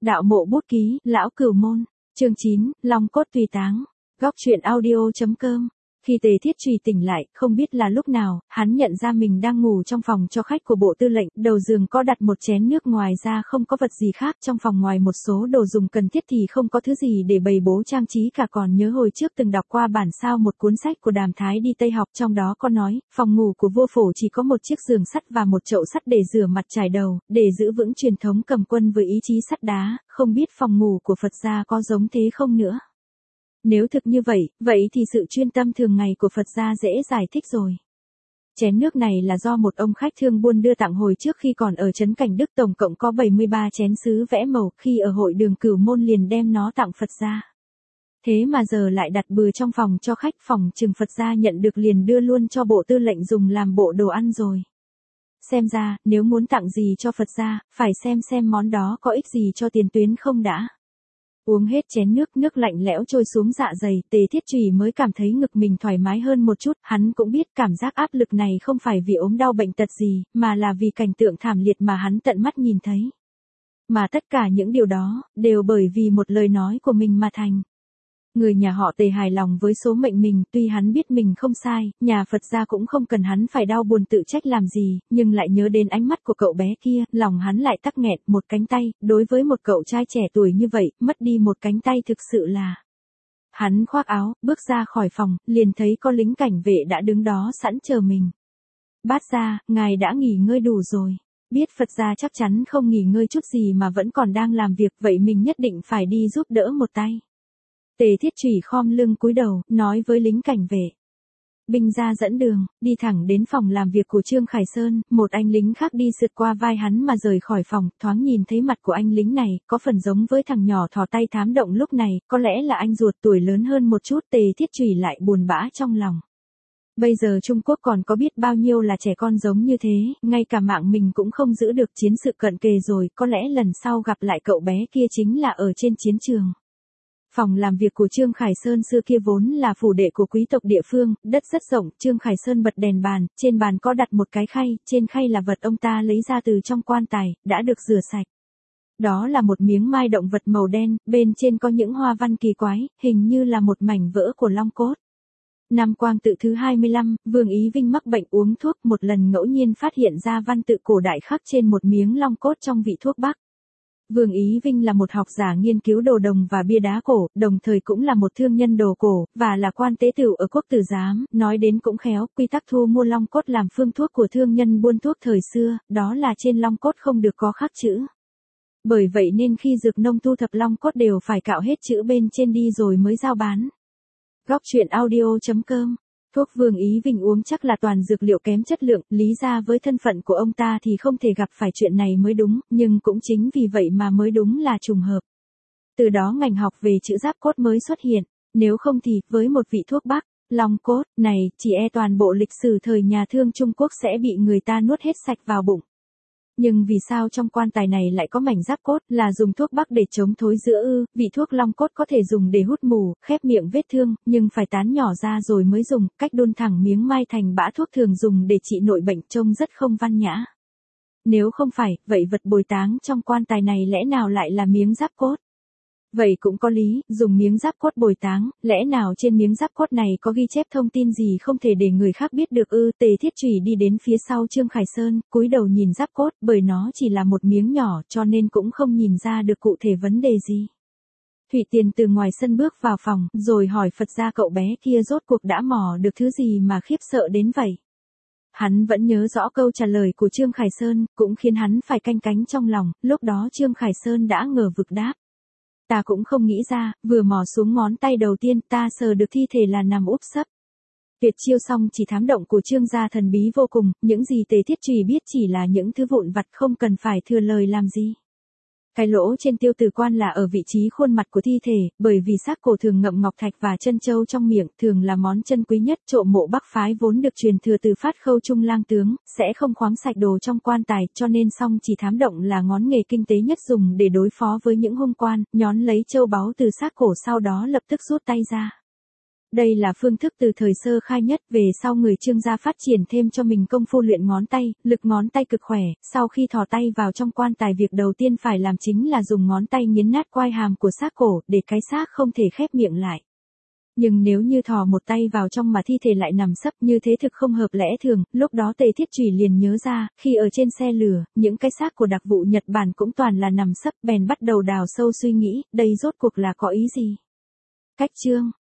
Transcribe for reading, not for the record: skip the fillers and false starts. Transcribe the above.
Đạo mộ bút ký, lão cửu môn. Chương 9, Long cốt tùy táng. Góc truyện audio.com. Khi Tề Thiết Trùy tỉnh lại, không biết là lúc nào, hắn nhận ra mình đang ngủ trong phòng cho khách của bộ tư lệnh, đầu giường có đặt một chén nước, ngoài ra không có vật gì khác, trong phòng ngoài một số đồ dùng cần thiết thì không có thứ gì để bày bố trang trí cả. Còn nhớ hồi trước từng đọc qua bản sao một cuốn sách của Đàm Thái đi Tây học, trong đó có nói, phòng ngủ của vua Phổ chỉ có một chiếc giường sắt và một chậu sắt để rửa mặt trải đầu, để giữ vững truyền thống cầm quân với ý chí sắt đá. Không biết phòng ngủ của Phật gia có giống thế không nữa. Nếu thực như vậy thì sự chuyên tâm thường ngày của Phật gia dễ giải thích rồi. Chén nước này là do một ông khách thương buôn đưa tặng hồi trước khi còn ở trấn Cảnh Đức, tổng cộng có 73 chén sứ vẽ màu, khi ở hội đường Cửu Môn liền đem nó tặng Phật gia. Thế mà giờ lại đặt bừa trong phòng cho khách, phòng chừng Phật gia nhận được liền đưa luôn cho bộ tư lệnh dùng làm bộ đồ ăn rồi. Xem ra, nếu muốn tặng gì cho Phật gia, phải xem món đó có ích gì cho tiền tuyến không đã. Uống hết chén nước, nước lạnh lẽo trôi xuống dạ dày, Tề Thiết Trùy mới cảm thấy ngực mình thoải mái hơn một chút. Hắn cũng biết cảm giác áp lực này không phải vì ốm đau bệnh tật gì, mà là vì cảnh tượng thảm liệt mà hắn tận mắt nhìn thấy. Mà tất cả những điều đó, đều bởi vì một lời nói của mình mà thành. Người nhà họ Tề hài lòng với số mệnh mình, tuy hắn biết mình không sai, nhà Phật gia cũng không cần hắn phải đau buồn tự trách làm gì, nhưng lại nhớ đến ánh mắt của cậu bé kia, lòng hắn lại tắc nghẹn. Một cánh tay, đối với một cậu trai trẻ tuổi như vậy, mất đi một cánh tay thực sự là... Hắn khoác áo, bước ra khỏi phòng, liền thấy có lính cảnh vệ đã đứng đó sẵn chờ mình. Bát gia, ngài đã nghỉ ngơi đủ rồi. Biết Phật gia chắc chắn không nghỉ ngơi chút gì mà vẫn còn đang làm việc, vậy mình nhất định phải đi giúp đỡ một tay. Tề Thiết Trùy khom lưng cúi đầu, nói với lính cảnh vệ. Binh gia dẫn đường, đi thẳng đến phòng làm việc của Trương Khải Sơn, một anh lính khác đi sượt qua vai hắn mà rời khỏi phòng, thoáng nhìn thấy mặt của anh lính này, có phần giống với thằng nhỏ thò tay thám động lúc này, có lẽ là anh ruột tuổi lớn hơn một chút. Tề Thiết Trùy lại buồn bã trong lòng. Bây giờ Trung Quốc còn có biết bao nhiêu là trẻ con giống như thế, ngay cả mạng mình cũng không giữ được, chiến sự cận kề rồi, có lẽ lần sau gặp lại cậu bé kia chính là ở trên chiến trường. Phòng làm việc của Trương Khải Sơn xưa kia vốn là phủ đệ của quý tộc địa phương, đất rất rộng. Trương Khải Sơn bật đèn bàn, trên bàn có đặt một cái khay, trên khay là vật ông ta lấy ra từ trong quan tài, đã được rửa sạch. Đó là một miếng mai động vật màu đen, bên trên có những hoa văn kỳ quái, hình như là một mảnh vỡ của long cốt. Năm Quang Tự thứ 25, Vương Ý Vinh mắc bệnh uống thuốc, một lần ngẫu nhiên phát hiện ra văn tự cổ đại khắc trên một miếng long cốt trong vị thuốc bắc. Vương Ý Vinh là một học giả nghiên cứu đồ đồng và bia đá cổ, đồng thời cũng là một thương nhân đồ cổ, và là quan tế tửu ở quốc tử giám. Nói đến cũng khéo, quy tắc thu mua long cốt làm phương thuốc của thương nhân buôn thuốc thời xưa, đó là trên long cốt không được có khắc chữ. Bởi vậy nên khi dược nông thu thập long cốt đều phải cạo hết chữ bên trên đi rồi mới giao bán. Góc truyện audio.com. Thuốc Vương Ý Vinh uống chắc là toàn dược liệu kém chất lượng, lý ra với thân phận của ông ta thì không thể gặp phải chuyện này mới đúng, nhưng cũng chính vì vậy mà mới đúng là trùng hợp. Từ đó ngành học về chữ giáp cốt mới xuất hiện, nếu không thì, với một vị thuốc bắc, long cốt, này, chỉ e toàn bộ lịch sử thời nhà Thương Trung Quốc sẽ bị người ta nuốt hết sạch vào bụng. Nhưng vì sao trong quan tài này lại có mảnh giáp cốt, là dùng thuốc bắc để chống thối rữa ư? Vị thuốc long cốt có thể dùng để hút mù, khép miệng vết thương, nhưng phải tán nhỏ ra rồi mới dùng, cách đun thẳng miếng mai thành bã thuốc thường dùng để trị nội bệnh trông rất không văn nhã. Nếu không phải, vậy vật bồi táng trong quan tài này lẽ nào lại là miếng giáp cốt? Vậy cũng có lý, dùng miếng giáp cốt bồi táng, lẽ nào trên miếng giáp cốt này có ghi chép thông tin gì không thể để người khác biết được ư? Tề Thiết Trùy đi đến phía sau Trương Khải Sơn, cúi đầu nhìn giáp cốt, bởi nó chỉ là một miếng nhỏ cho nên cũng không nhìn ra được cụ thể vấn đề gì. Thủy Tiền từ ngoài sân bước vào phòng, rồi hỏi Phật gia cậu bé kia rốt cuộc đã mò được thứ gì mà khiếp sợ đến vậy. Hắn vẫn nhớ rõ câu trả lời của Trương Khải Sơn, cũng khiến hắn phải canh cánh trong lòng, lúc đó Trương Khải Sơn đã ngờ vực đáp. Ta cũng không nghĩ ra, vừa mò xuống ngón tay đầu tiên ta sờ được thi thể là nằm úp sấp. Tuyệt chiêu xong chỉ thám động của Trương gia thần bí vô cùng, những gì Tề Thiết Trùy biết chỉ là những thứ vụn vặt không cần phải thừa lời làm gì. Cái lỗ trên tiêu tử quan là ở vị trí khuôn mặt của thi thể, bởi vì xác cổ thường ngậm ngọc thạch và chân châu trong miệng, thường là món chân quý nhất. Trộm mộ Bắc phái vốn được truyền thừa từ Phát Khâu Trung lang tướng, sẽ không khoáng sạch đồ trong quan tài, cho nên song chỉ thám động là ngón nghề kinh tế nhất dùng để đối phó với những hung quan, nhón lấy châu báu từ xác cổ sau đó lập tức rút tay ra. Đây là phương thức từ thời sơ khai nhất, về sau người Trương gia phát triển thêm cho mình công phu luyện ngón tay, lực ngón tay cực khỏe, sau khi thò tay vào trong quan tài việc đầu tiên phải làm chính là dùng ngón tay nghiến nát quai hàm của xác cổ, để cái xác không thể khép miệng lại. Nhưng nếu như thò một tay vào trong mà thi thể lại nằm sấp như thế thực không hợp lẽ thường, lúc đó Tề Thiết Trùy liền nhớ ra, khi ở trên xe lửa, những cái xác của đặc vụ Nhật Bản cũng toàn là nằm sấp, bèn bắt đầu đào sâu suy nghĩ, đây rốt cuộc là có ý gì? Cách chương